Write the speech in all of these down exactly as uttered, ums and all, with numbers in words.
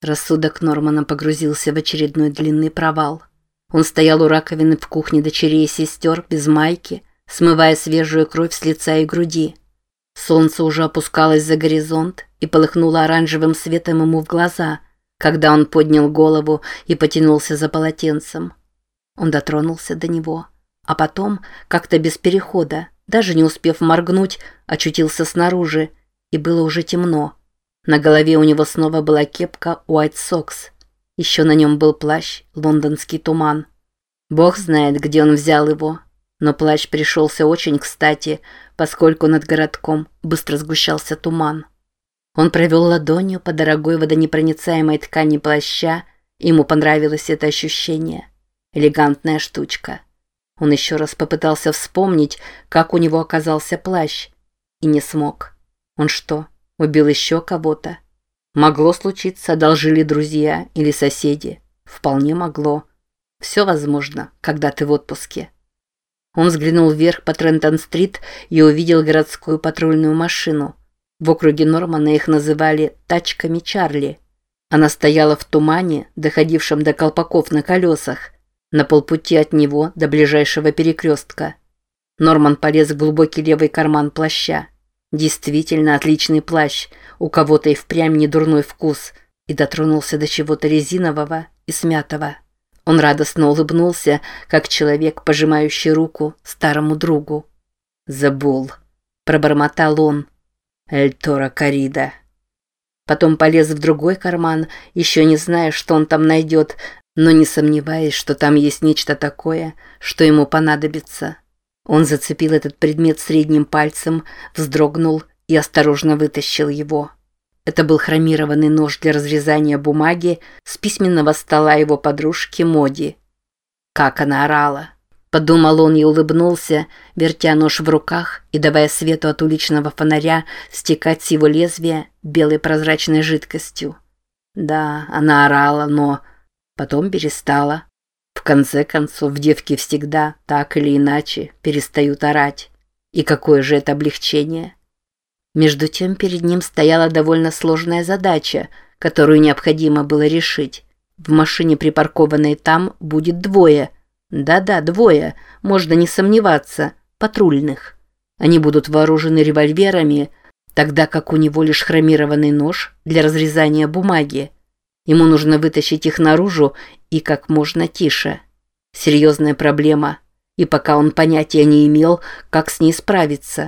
Рассудок Нормана погрузился в очередной длинный провал. Он стоял у раковины в кухне дочерей и сестер, без майки, смывая свежую кровь с лица и груди. Солнце уже опускалось за горизонт и полыхнуло оранжевым светом ему в глаза, когда он поднял голову и потянулся за полотенцем. Он дотронулся до него, а потом, как-то без перехода, даже не успев моргнуть, очутился снаружи, и было уже темно. На голове у него снова была кепка White Sox. Еще на нем был плащ «Лондонский туман». Бог знает, где он взял его, но плащ пришелся очень кстати, поскольку над городком быстро сгущался туман. Он провел ладонью по дорогой водонепроницаемой ткани плаща, и ему понравилось это ощущение. Элегантная штучка. Он еще раз попытался вспомнить, как у него оказался плащ, и не смог. Он что, убил еще кого-то? Могло случиться, одолжили друзья или соседи. Вполне могло. Все возможно, когда ты в отпуске. Он взглянул вверх по Трентон-стрит и увидел городскую патрульную машину. В округе Нормана их называли «тачками Чарли». Она стояла в тумане, доходившем до колпаков на колесах, на полпути от него до ближайшего перекрестка. Норман полез в глубокий левый карман плаща. Действительно отличный плащ, у кого-то и впрямь недурной вкус, и дотронулся до чего-то резинового и смятого. Он радостно улыбнулся, как человек, пожимающий руку старому другу. «Забул», — пробормотал он. «Эль Торо Коррида». Потом полез в другой карман, еще не зная, что он там найдет, но не сомневаясь, что там есть нечто такое, что ему понадобится. Он зацепил этот предмет средним пальцем, вздрогнул и осторожно вытащил его. Это был хромированный нож для разрезания бумаги с письменного стола его подружки Моди. Как она орала! Подумал он и улыбнулся, вертя нож в руках и давая свету от уличного фонаря стекать с его лезвия белой прозрачной жидкостью. Да, она орала, но потом перестала. В конце концов, девки всегда, так или иначе, перестают орать. И какое же это облегчение! Между тем перед ним стояла довольно сложная задача, которую необходимо было решить. В машине, припаркованной там, будет двое. Да-да, двое, можно не сомневаться, патрульных. Они будут вооружены револьверами, тогда как у него лишь хромированный нож для разрезания бумаги. Ему нужно вытащить их наружу и как можно тише. Серьезная проблема, и пока он понятия не имел, как с ней справиться.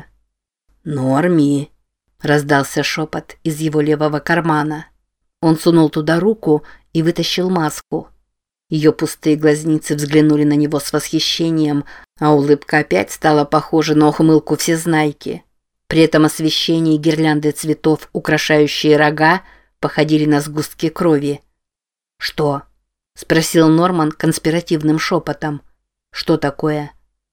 «Норми», — раздался шепот из его левого кармана. Он сунул туда руку и вытащил маску. Ее пустые глазницы взглянули на него с восхищением, а улыбка опять стала похожа на ухмылку всезнайки. При этом освещение и гирлянды цветов, украшающие рога, походили на сгустки крови. «Что?» — спросил Норман конспиративным шепотом. «Что такое?»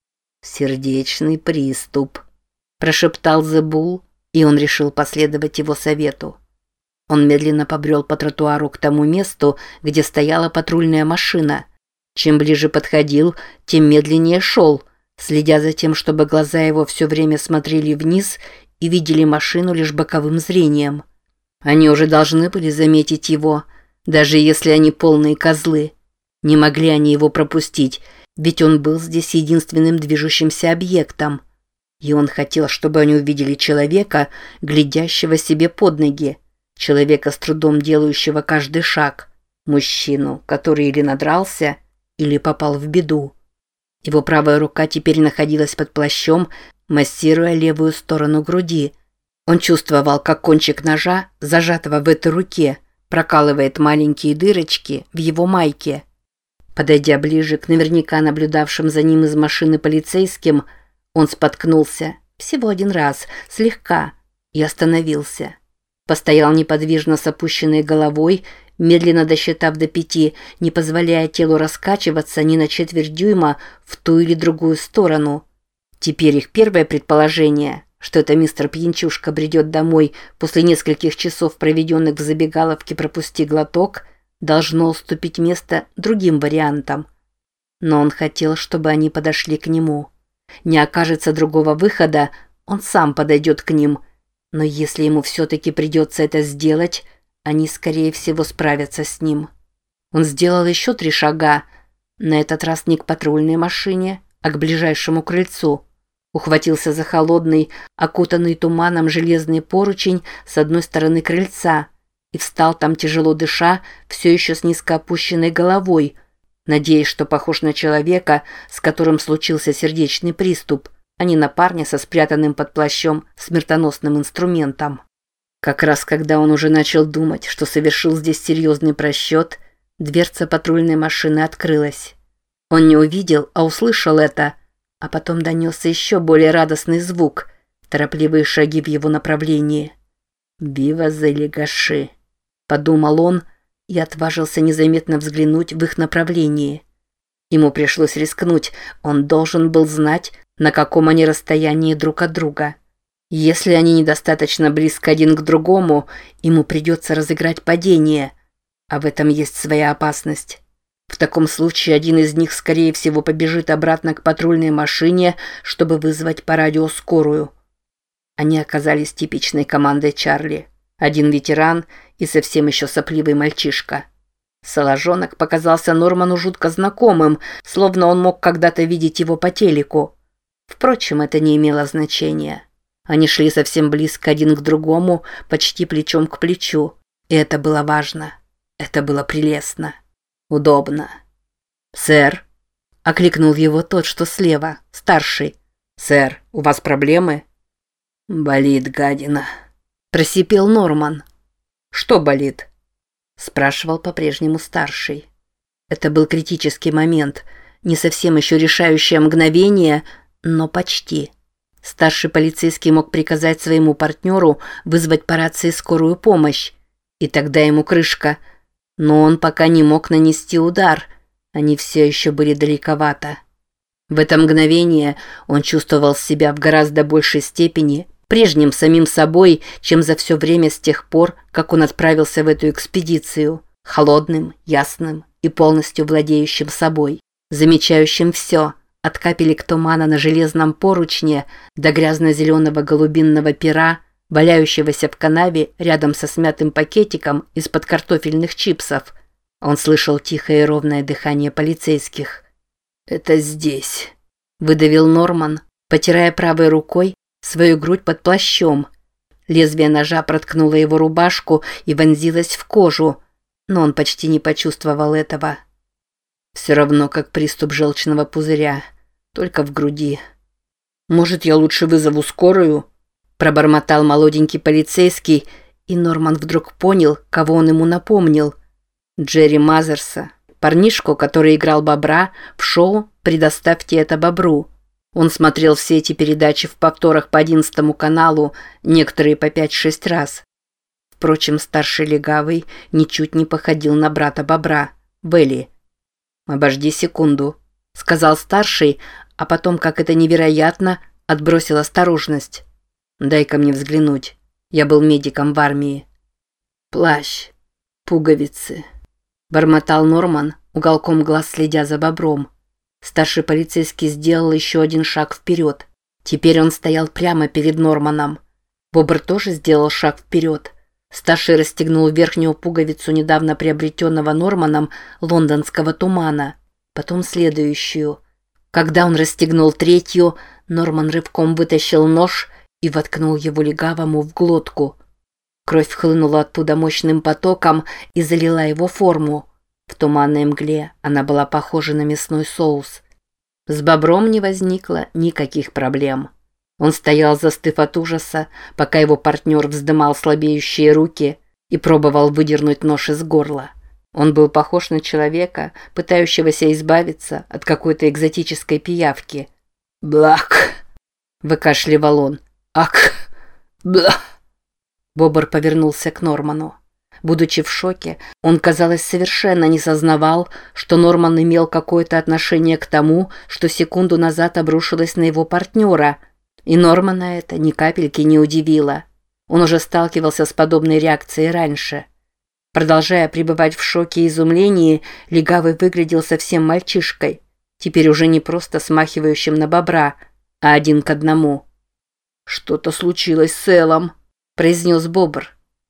«Сердечный приступ», — прошептал Зебул, и он решил последовать его совету. Он медленно побрел по тротуару к тому месту, где стояла патрульная машина. Чем ближе подходил, тем медленнее шел, следя за тем, чтобы глаза его все время смотрели вниз и видели машину лишь боковым зрением. Они уже должны были заметить его, даже если они полные козлы. Не могли они его пропустить, ведь он был здесь единственным движущимся объектом. И он хотел, чтобы они увидели человека, глядящего себе под ноги, человека, с трудом делающего каждый шаг, мужчину, который или надрался, или попал в беду. Его правая рука теперь находилась под плащом, массируя левую сторону груди. Он чувствовал, как кончик ножа, зажатого в этой руке, прокалывает маленькие дырочки в его майке. Подойдя ближе к наверняка наблюдавшим за ним из машины полицейским, он споткнулся всего один раз, слегка, и остановился. Постоял неподвижно с опущенной головой, медленно досчитав до пяти, не позволяя телу раскачиваться ни на четверть дюйма в ту или другую сторону. Теперь их первое предположение, что это мистер Пьянчушка бредет домой после нескольких часов, проведенных в забегаловке «Пропусти глоток», должно уступить место другим вариантам. Но он хотел, чтобы они подошли к нему. Не окажется другого выхода, он сам подойдет к ним. Но если ему все-таки придется это сделать, Они, скорее всего, справятся с ним. Он сделал еще три шага, на этот раз не к патрульной машине, а к ближайшему крыльцу. Ухватился за холодный, окутанный туманом железный поручень с одной стороны крыльца и встал там, тяжело дыша, все еще с низко опущенной головой, надеясь, что похож на человека, с которым случился сердечный приступ, а не на парня со спрятанным под плащом смертоносным инструментом. Как раз когда он уже начал думать, что совершил здесь серьезный просчет, дверца патрульной машины открылась. Он не увидел, а услышал это, а потом донесся еще более радостный звук, торопливые шаги в его направлении. «Вива Залегаши», — подумал он и отважился незаметно взглянуть в их направлении. Ему пришлось рискнуть, он должен был знать, на каком они расстоянии друг от друга. Если они недостаточно близко один к другому, ему придется разыграть падение, а в этом есть своя опасность. В таком случае один из них, скорее всего, побежит обратно к патрульной машине, чтобы вызвать по радио скорую. Они оказались типичной командой Чарли. Один ветеран и совсем еще сопливый мальчишка. Соложонок показался Норману жутко знакомым, словно он мог когда-то видеть его по телеку. Впрочем, это не имело значения. Они шли совсем близко один к другому, почти плечом к плечу. И это было важно. Это было прелестно. Удобно. «Сэр», — окликнул его тот, что слева, старший. «Сэр, у вас проблемы?» «Болит, гадина», — просипел Норман. «Что болит?» — спрашивал по-прежнему старший. Это был критический момент, не совсем еще решающее мгновение, но почти. Старший полицейский мог приказать своему партнеру вызвать по рации скорую помощь, и тогда ему крышка. Но он пока не мог нанести удар, они все еще были далековато. В это мгновение он чувствовал себя в гораздо большей степени прежним самим собой, чем за все время с тех пор, как он отправился в эту экспедицию, холодным, ясным и полностью владеющим собой, замечающим все, от капелек тумана на железном поручне до грязно-зеленого голубинного пера, валяющегося в канаве рядом со смятым пакетиком из-под картофельных чипсов. Он слышал тихое и ровное дыхание полицейских. «Это здесь», — выдавил Норман, потирая правой рукой свою грудь под плащом. Лезвие ножа проткнуло его рубашку и вонзилось в кожу, но он почти не почувствовал этого. Все равно, как приступ желчного пузыря, только в груди. «Может, я лучше вызову скорую?» Пробормотал молоденький полицейский, и Норман вдруг понял, кого он ему напомнил. Джерри Мазерса, парнишку, который играл бобра в шоу «Предоставьте это бобру». Он смотрел все эти передачи в повторах по одиннадцатому каналу, некоторые по пять-шесть раз. Впрочем, старший легавый ничуть не походил на брата бобра, Белли. «Обожди секунду», — сказал старший, а потом, как это невероятно, отбросил осторожность. «Дай-ка мне взглянуть. Я был медиком в армии». «Плащ, пуговицы», — бормотал Норман, уголком глаз следя за бобром. Старший полицейский сделал еще один шаг вперед. Теперь он стоял прямо перед Норманом. Бобр тоже сделал шаг вперед. Старший расстегнул верхнюю пуговицу недавно приобретенного Норманом лондонского тумана, потом следующую. Когда он расстегнул третью, Норман рывком вытащил нож и воткнул его легавому в глотку. Кровь хлынула оттуда мощным потоком и залила его форму. В туманной мгле она была похожа на мясной соус. С бобром не возникло никаких проблем. Он стоял, застыв от ужаса, пока его партнер вздымал слабеющие руки и пробовал выдернуть нож из горла. Он был похож на человека, пытающегося избавиться от какой-то экзотической пиявки. «Блак!» – выкашливал он. «Ак! Бла!» Бобр повернулся к Норману. Будучи в шоке, он, казалось, совершенно не сознавал, что Норман имел какое-то отношение к тому, что секунду назад обрушилось на его партнера. И Нормана это ни капельки не удивило. Он уже сталкивался с подобной реакцией раньше. Продолжая пребывать в шоке и изумлении, легавый выглядел совсем мальчишкой, теперь уже не просто смахивающим на бобра, а один к одному. «Что-то случилось с Элом», – произнес Бобр.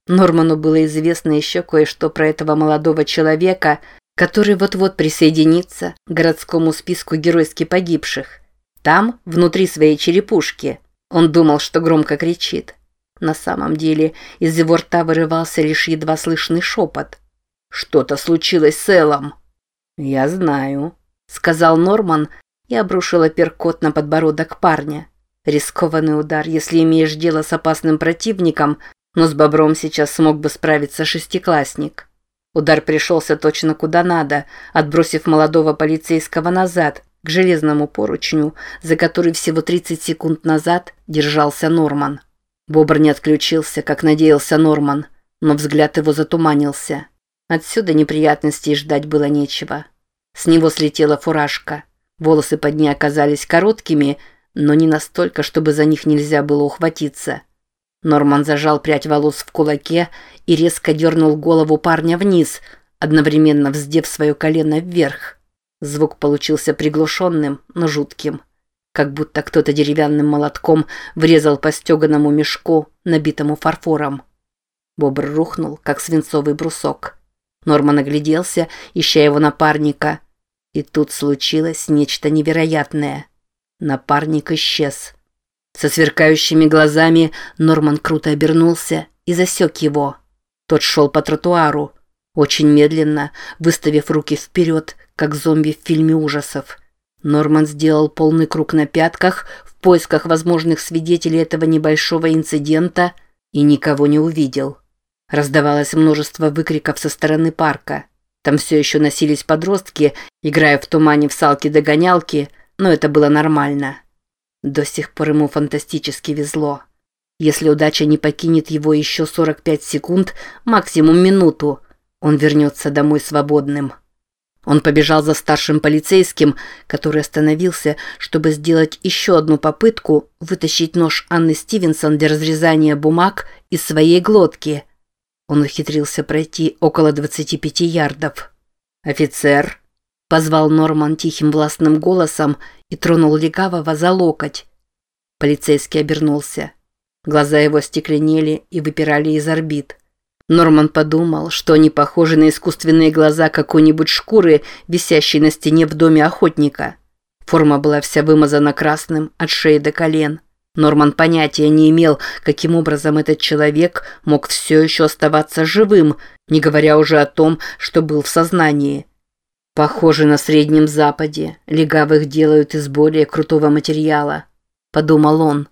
Норману было известно еще кое-что про этого молодого человека, который вот-вот присоединится к городскому списку геройски погибших. Там, внутри своей черепушки, он думал, что громко кричит. На самом деле из его рта вырывался лишь едва слышный шепот. «Что-то случилось с Эллом». «Я знаю», — сказал Норман и обрушил апперкот на подбородок парня. Рискованный удар, если имеешь дело с опасным противником, но с бобром сейчас смог бы справиться шестиклассник. Удар пришелся точно куда надо, отбросив молодого полицейского назад, к железному поручню, за который всего тридцать секунд назад держался Норман. Бобр не отключился, как надеялся Норман, но взгляд его затуманился. Отсюда неприятностей ждать было нечего. С него слетела фуражка. Волосы под ней оказались короткими, но не настолько, чтобы за них нельзя было ухватиться. Норман зажал прядь волос в кулаке и резко дернул голову парня вниз, одновременно вздев свое колено вверх. Звук получился приглушенным, но жутким. Как будто кто-то деревянным молотком врезал по стеганому мешку, набитому фарфором. Бобр рухнул, как свинцовый брусок. Норман огляделся, ища его напарника. И тут случилось нечто невероятное. Напарник исчез. Со сверкающими глазами Норман круто обернулся и засек его. Тот шел по тротуару, очень медленно, выставив руки вперед, как зомби в фильме ужасов. Норман сделал полный круг на пятках в поисках возможных свидетелей этого небольшого инцидента и никого не увидел. Раздавалось множество выкриков со стороны парка. Там все еще носились подростки, играя в тумане в салки-догонялки, но это было нормально. До сих пор ему фантастически везло. Если удача не покинет его еще сорок пять секунд, максимум минуту, он вернется домой свободным. Он побежал за старшим полицейским, который остановился, чтобы сделать еще одну попытку вытащить нож Анны Стивенсон для разрезания бумаг из своей глотки. Он ухитрился пройти около двадцати пяти ярдов. «Офицер!» – позвал Норман тихим властным голосом и тронул легавого за локоть. Полицейский обернулся. Глаза его стекленели и выпирали из орбит. Норман подумал, что они похожи на искусственные глаза какой-нибудь шкуры, висящей на стене в доме охотника. Форма была вся вымазана красным от шеи до колен. Норман понятия не имел, каким образом этот человек мог все еще оставаться живым, не говоря уже о том, что был в сознании. «Похоже, на Среднем Западе легавых делают из более крутого материала», – подумал он.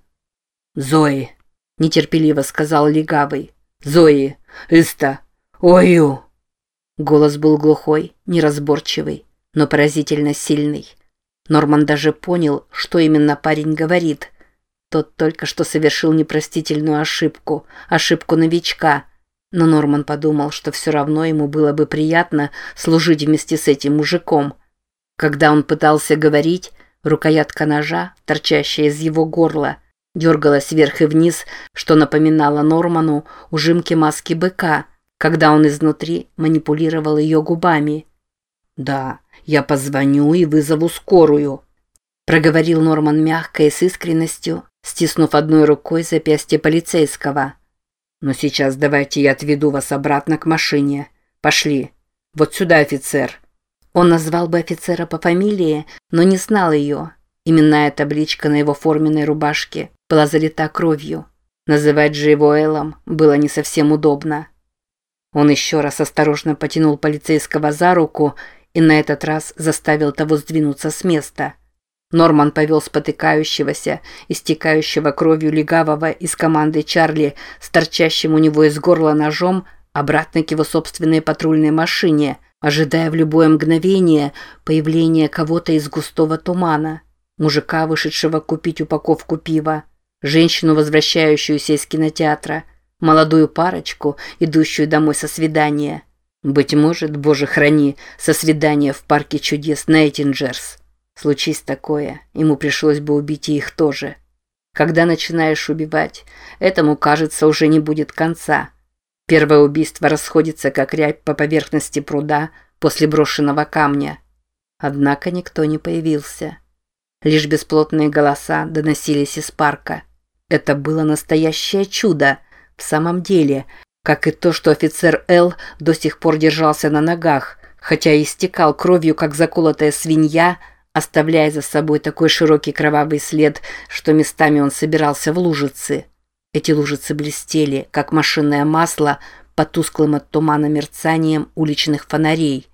«Зои», – нетерпеливо сказал легавый. «Зои, Иста, ою!» Голос был глухой, неразборчивый, но поразительно сильный. Норман даже понял, что именно парень говорит. Тот только что совершил непростительную ошибку, ошибку новичка. Но Норман подумал, что все равно ему было бы приятно служить вместе с этим мужиком. Когда он пытался говорить, рукоятка ножа, торчащая из его горла, дергалась вверх и вниз, что напоминало Норману ужимки маски быка, когда он изнутри манипулировал ее губами. «Да, я позвоню и вызову скорую», – проговорил Норман мягко и с искренностью, стиснув одной рукой запястье полицейского. «Но сейчас давайте я отведу вас обратно к машине. Пошли. Вот сюда, офицер». Он назвал бы офицера по фамилии, но не знал ее. Именная табличка на его форменной рубашке была залита кровью. Называть же его Эллом было не совсем удобно. Он еще раз осторожно потянул полицейского за руку и на этот раз заставил того сдвинуться с места. Норман повел спотыкающегося, истекающего кровью легавого из команды Чарли с торчащим у него из горла ножом обратно к его собственной патрульной машине, ожидая в любое мгновение появления кого-то из густого тумана. Мужика, вышедшего купить упаковку пива, женщину, возвращающуюся из кинотеатра, молодую парочку, идущую домой со свидания. Быть может, Боже храни, со свидания в парке чудес Нейтинджерс. Случись такое, ему пришлось бы убить и их тоже. Когда начинаешь убивать, этому, кажется, уже не будет конца. Первое убийство расходится, как рябь по поверхности пруда после брошенного камня. Однако никто не появился. Лишь бесплотные голоса доносились из парка. Это было настоящее чудо. В самом деле, Как и то, что офицер Л до сих пор держался на ногах, хотя и истекал кровью, как заколотая свинья, оставляя за собой такой широкий кровавый след, что местами он собирался в лужицы. Эти лужицы блестели, как машинное масло, под тусклым от тумана мерцанием уличных фонарей.